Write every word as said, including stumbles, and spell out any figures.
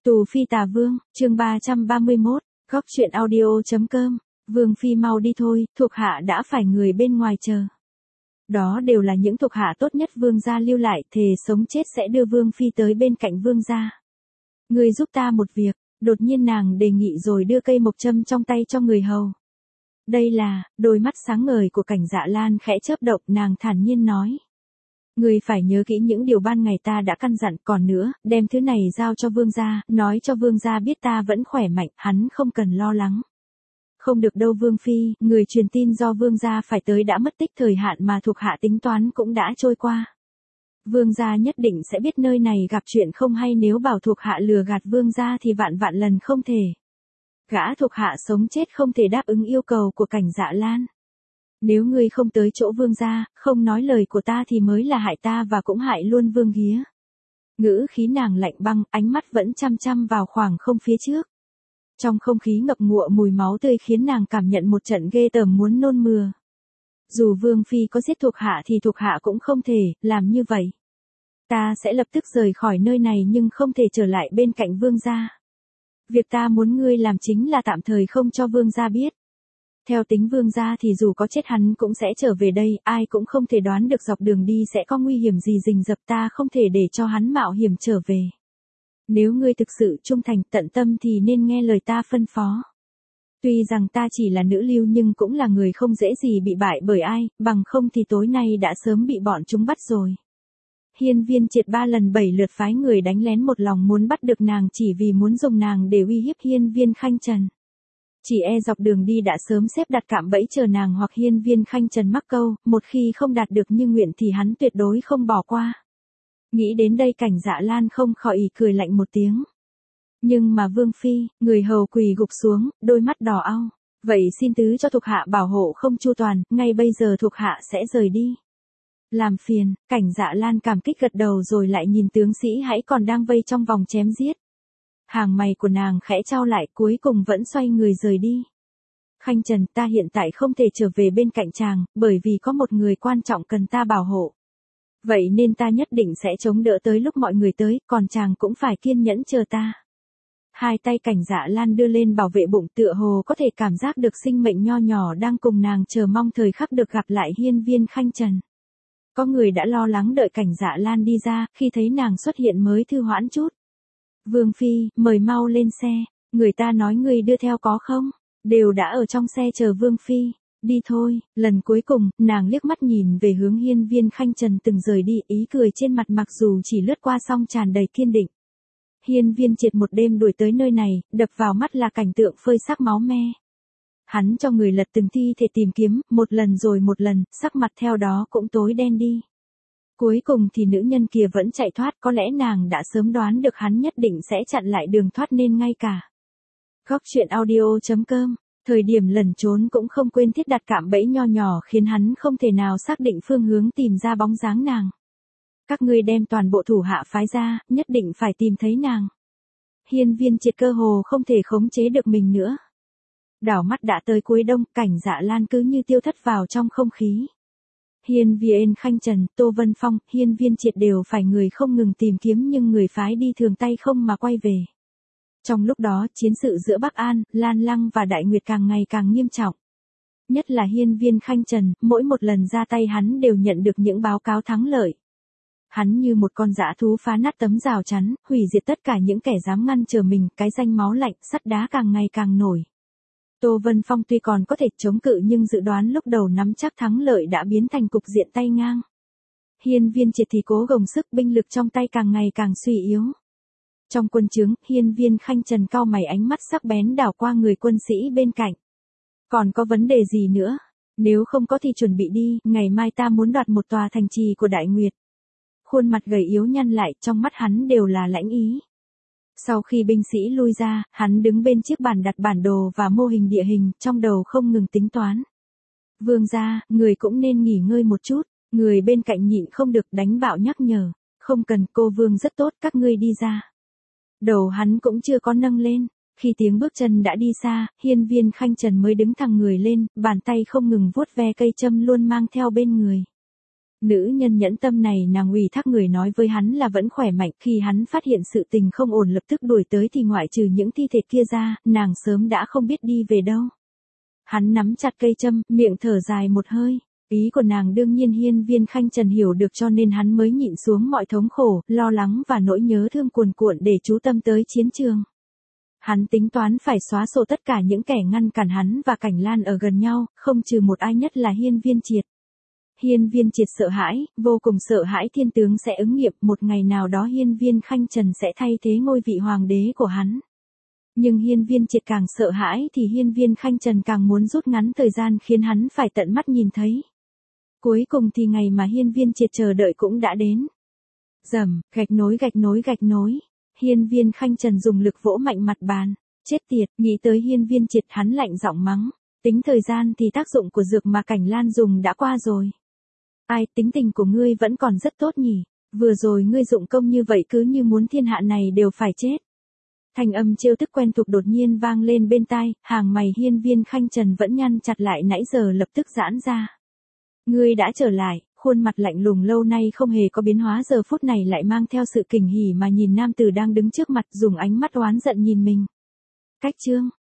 Tù Phi Tà Vương, chương ba trăm ba mươi mốt, góc truyện audio.com, Vương Phi mau đi thôi, thuộc hạ đã phải người bên ngoài chờ. Đó đều là những thuộc hạ tốt nhất Vương gia lưu lại, thề sống chết sẽ đưa Vương Phi tới bên cạnh Vương gia. Người giúp ta một việc, đột nhiên nàng đề nghị rồi đưa cây mộc châm trong tay cho người hầu. Đây là, đôi mắt sáng ngời của Cảnh Dạ Lan khẽ chớp động, nàng thản nhiên nói. Người phải nhớ kỹ những điều ban ngày ta đã căn dặn, còn nữa, đem thứ này giao cho vương gia, nói cho vương gia biết ta vẫn khỏe mạnh, hắn không cần lo lắng. Không được đâu Vương Phi, người truyền tin do vương gia phải tới đã mất tích, thời hạn mà thuộc hạ tính toán cũng đã trôi qua. Vương gia nhất định sẽ biết nơi này gặp chuyện không hay, nếu bảo thuộc hạ lừa gạt vương gia thì vạn vạn lần không thể. Gã thuộc hạ sống chết không thể đáp ứng yêu cầu của Cảnh Dạ Lan. Nếu ngươi không tới chỗ vương gia, không nói lời của ta thì mới là hại ta và cũng hại luôn Vương Ghía. Ngữ khí nàng lạnh băng, ánh mắt vẫn chăm chăm vào khoảng không phía trước. Trong không khí ngập ngụa mùi máu tươi khiến nàng cảm nhận một trận ghê tởm muốn nôn mửa. Dù Vương Phi có giết thuộc hạ thì thuộc hạ cũng không thể làm như vậy. Ta sẽ lập tức rời khỏi nơi này nhưng không thể trở lại bên cạnh vương gia. Việc ta muốn ngươi làm chính là tạm thời không cho vương gia biết. Theo tính vương gia thì dù có chết hắn cũng sẽ trở về đây, ai cũng không thể đoán được dọc đường đi sẽ có nguy hiểm gì rình rập, ta không thể để cho hắn mạo hiểm trở về. Nếu ngươi thực sự trung thành tận tâm thì nên nghe lời ta phân phó. Tuy rằng ta chỉ là nữ lưu nhưng cũng là người không dễ gì bị bại bởi ai, bằng không thì tối nay đã sớm bị bọn chúng bắt rồi. Hiên Viên Triệt ba lần bảy lượt phái người đánh lén, một lòng muốn bắt được nàng chỉ vì muốn dùng nàng để uy hiếp Hiên Viên Khanh Trần. Chỉ e dọc đường đi đã sớm xếp đặt cạm bẫy chờ nàng hoặc Hiên Viên Khanh Trần mắc câu, một khi không đạt được như nguyện thì hắn tuyệt đối không bỏ qua. Nghĩ đến đây Cảnh Dạ Lan không khỏi ì cười lạnh một tiếng. Nhưng mà Vương Phi, người hầu quỳ gục xuống, đôi mắt đỏ au. Vậy xin tứ cho thuộc hạ bảo hộ không chu toàn, ngay bây giờ thuộc hạ sẽ rời đi. Làm phiền, Cảnh Dạ Lan cảm kích gật đầu rồi lại nhìn tướng sĩ hãy còn đang vây trong vòng chém giết. Hàng mày của nàng khẽ trao lại, cuối cùng vẫn xoay người rời đi. Khanh Trần, ta hiện tại không thể trở về bên cạnh chàng, bởi vì có một người quan trọng cần ta bảo hộ. Vậy nên ta nhất định sẽ chống đỡ tới lúc mọi người tới, còn chàng cũng phải kiên nhẫn chờ ta. Hai tay Cảnh Dạ Lan đưa lên bảo vệ bụng, tựa hồ có thể cảm giác được sinh mệnh nho nhỏ đang cùng nàng chờ mong thời khắc được gặp lại Hiên Viên Khanh Trần. Có người đã lo lắng đợi Cảnh Dạ Lan đi ra, khi thấy nàng xuất hiện mới thư hoãn chút. Vương Phi, mời mau lên xe, người ta nói người đưa theo có không? Đều đã ở trong xe chờ Vương Phi, đi thôi. Lần cuối cùng, nàng liếc mắt nhìn về hướng Hiên Viên Khanh Trần từng rời đi, ý cười trên mặt mặc dù chỉ lướt qua song tràn đầy kiên định. Hiên Viên Triệt một đêm đuổi tới nơi này, đập vào mắt là cảnh tượng phơi xác máu me. Hắn cho người lật từng thi thể tìm kiếm, một lần rồi một lần, sắc mặt theo đó cũng tối đen đi. Cuối cùng thì nữ nhân kia vẫn chạy thoát, có lẽ nàng đã sớm đoán được hắn nhất định sẽ chặn lại đường thoát nên ngay cả. Góc truyện audio.com, thời điểm lẩn trốn cũng không quên thiết đặt cạm bẫy nho nhỏ khiến hắn không thể nào xác định phương hướng tìm ra bóng dáng nàng. Các ngươi đem toàn bộ thủ hạ phái ra, nhất định phải tìm thấy nàng. Hiên Viên Triệt cơ hồ không thể khống chế được mình nữa. Đảo mắt đã tới cuối đông, Cảnh Dạ Lan cứ như tiêu thất vào trong không khí. Hiên Viên Khanh Trần, Tô Vân Phong, Hiên Viên Triệt đều phải người không ngừng tìm kiếm nhưng người phái đi thường tay không mà quay về. Trong lúc đó, chiến sự giữa Bắc An, Lan Lăng và Đại Nguyệt càng ngày càng nghiêm trọng. Nhất là Hiên Viên Khanh Trần, mỗi một lần ra tay hắn đều nhận được những báo cáo thắng lợi. Hắn như một con dã thú phá nát tấm rào chắn, hủy diệt tất cả những kẻ dám ngăn trở mình, cái danh máu lạnh, sắt đá càng ngày càng nổi. Tô Vân Phong tuy còn có thể chống cự nhưng dự đoán lúc đầu nắm chắc thắng lợi đã biến thành cục diện tay ngang. Hiên Viên Triệt thì cố gồng sức, binh lực trong tay càng ngày càng suy yếu. Trong quân trướng, Hiên Viên Khanh Trần cau mày, ánh mắt sắc bén đảo qua người quân sĩ bên cạnh. Còn có vấn đề gì nữa? Nếu không có thì chuẩn bị đi, ngày mai ta muốn đoạt một tòa thành trì của Đại Nguyệt. Khuôn mặt gầy yếu nhăn lại, trong mắt hắn đều là lãnh ý. Sau khi binh sĩ lui ra, hắn đứng bên chiếc bàn đặt bản đồ và mô hình địa hình, trong đầu không ngừng tính toán. Vương gia, người cũng nên nghỉ ngơi một chút, người bên cạnh nhịn không được đánh bạo nhắc nhở. Không cần, cô Vương rất tốt, các ngươi đi ra. Đầu hắn cũng chưa có nâng lên, khi tiếng bước chân đã đi xa, Hiên Viên Khanh Trần mới đứng thẳng người lên, bàn tay không ngừng vuốt ve cây châm luôn mang theo bên người. Nữ nhân nhẫn tâm này nàng ủy thác người nói với hắn là vẫn khỏe mạnh, khi hắn phát hiện sự tình không ổn lập tức đuổi tới thì ngoại trừ những thi thể kia ra, nàng sớm đã không biết đi về đâu. Hắn nắm chặt cây châm, miệng thở dài một hơi. Ý của nàng đương nhiên Hiên Viên Khanh Trần hiểu được, cho nên hắn mới nhịn xuống mọi thống khổ, lo lắng và nỗi nhớ thương cuồn cuộn để chú tâm tới chiến trường. Hắn tính toán phải xóa sổ tất cả những kẻ ngăn cản hắn và Cảnh Lan ở gần nhau, không trừ một ai, nhất là Hiên Viên Triệt. Hiên Viên Triệt sợ hãi, vô cùng sợ hãi thiên tướng sẽ ứng nghiệm, một ngày nào đó Hiên Viên Khanh Trần sẽ thay thế ngôi vị hoàng đế của hắn. Nhưng Hiên Viên Triệt càng sợ hãi thì Hiên Viên Khanh Trần càng muốn rút ngắn thời gian khiến hắn phải tận mắt nhìn thấy. Cuối cùng thì ngày mà Hiên Viên Triệt chờ đợi cũng đã đến. Rầm, gạch nối gạch nối gạch nối. Hiên Viên Khanh Trần dùng lực vỗ mạnh mặt bàn. Chết tiệt, nghĩ tới Hiên Viên Triệt hắn lạnh giọng mắng. Tính thời gian thì tác dụng của dược mà Cảnh Lan dùng đã qua rồi. Ai, tính tình của ngươi vẫn còn rất tốt nhỉ. Vừa rồi ngươi dụng công như vậy cứ như muốn thiên hạ này đều phải chết. Thanh âm trêu tức quen thuộc đột nhiên vang lên bên tai, hàng mày Hiên Viên Khanh Trần vẫn nhăn chặt lại nãy giờ lập tức giãn ra. Ngươi đã trở lại, khuôn mặt lạnh lùng lâu nay không hề có biến hóa giờ phút này lại mang theo sự kình hỉ mà nhìn nam tử đang đứng trước mặt, dùng ánh mắt oán giận nhìn mình. Cách chương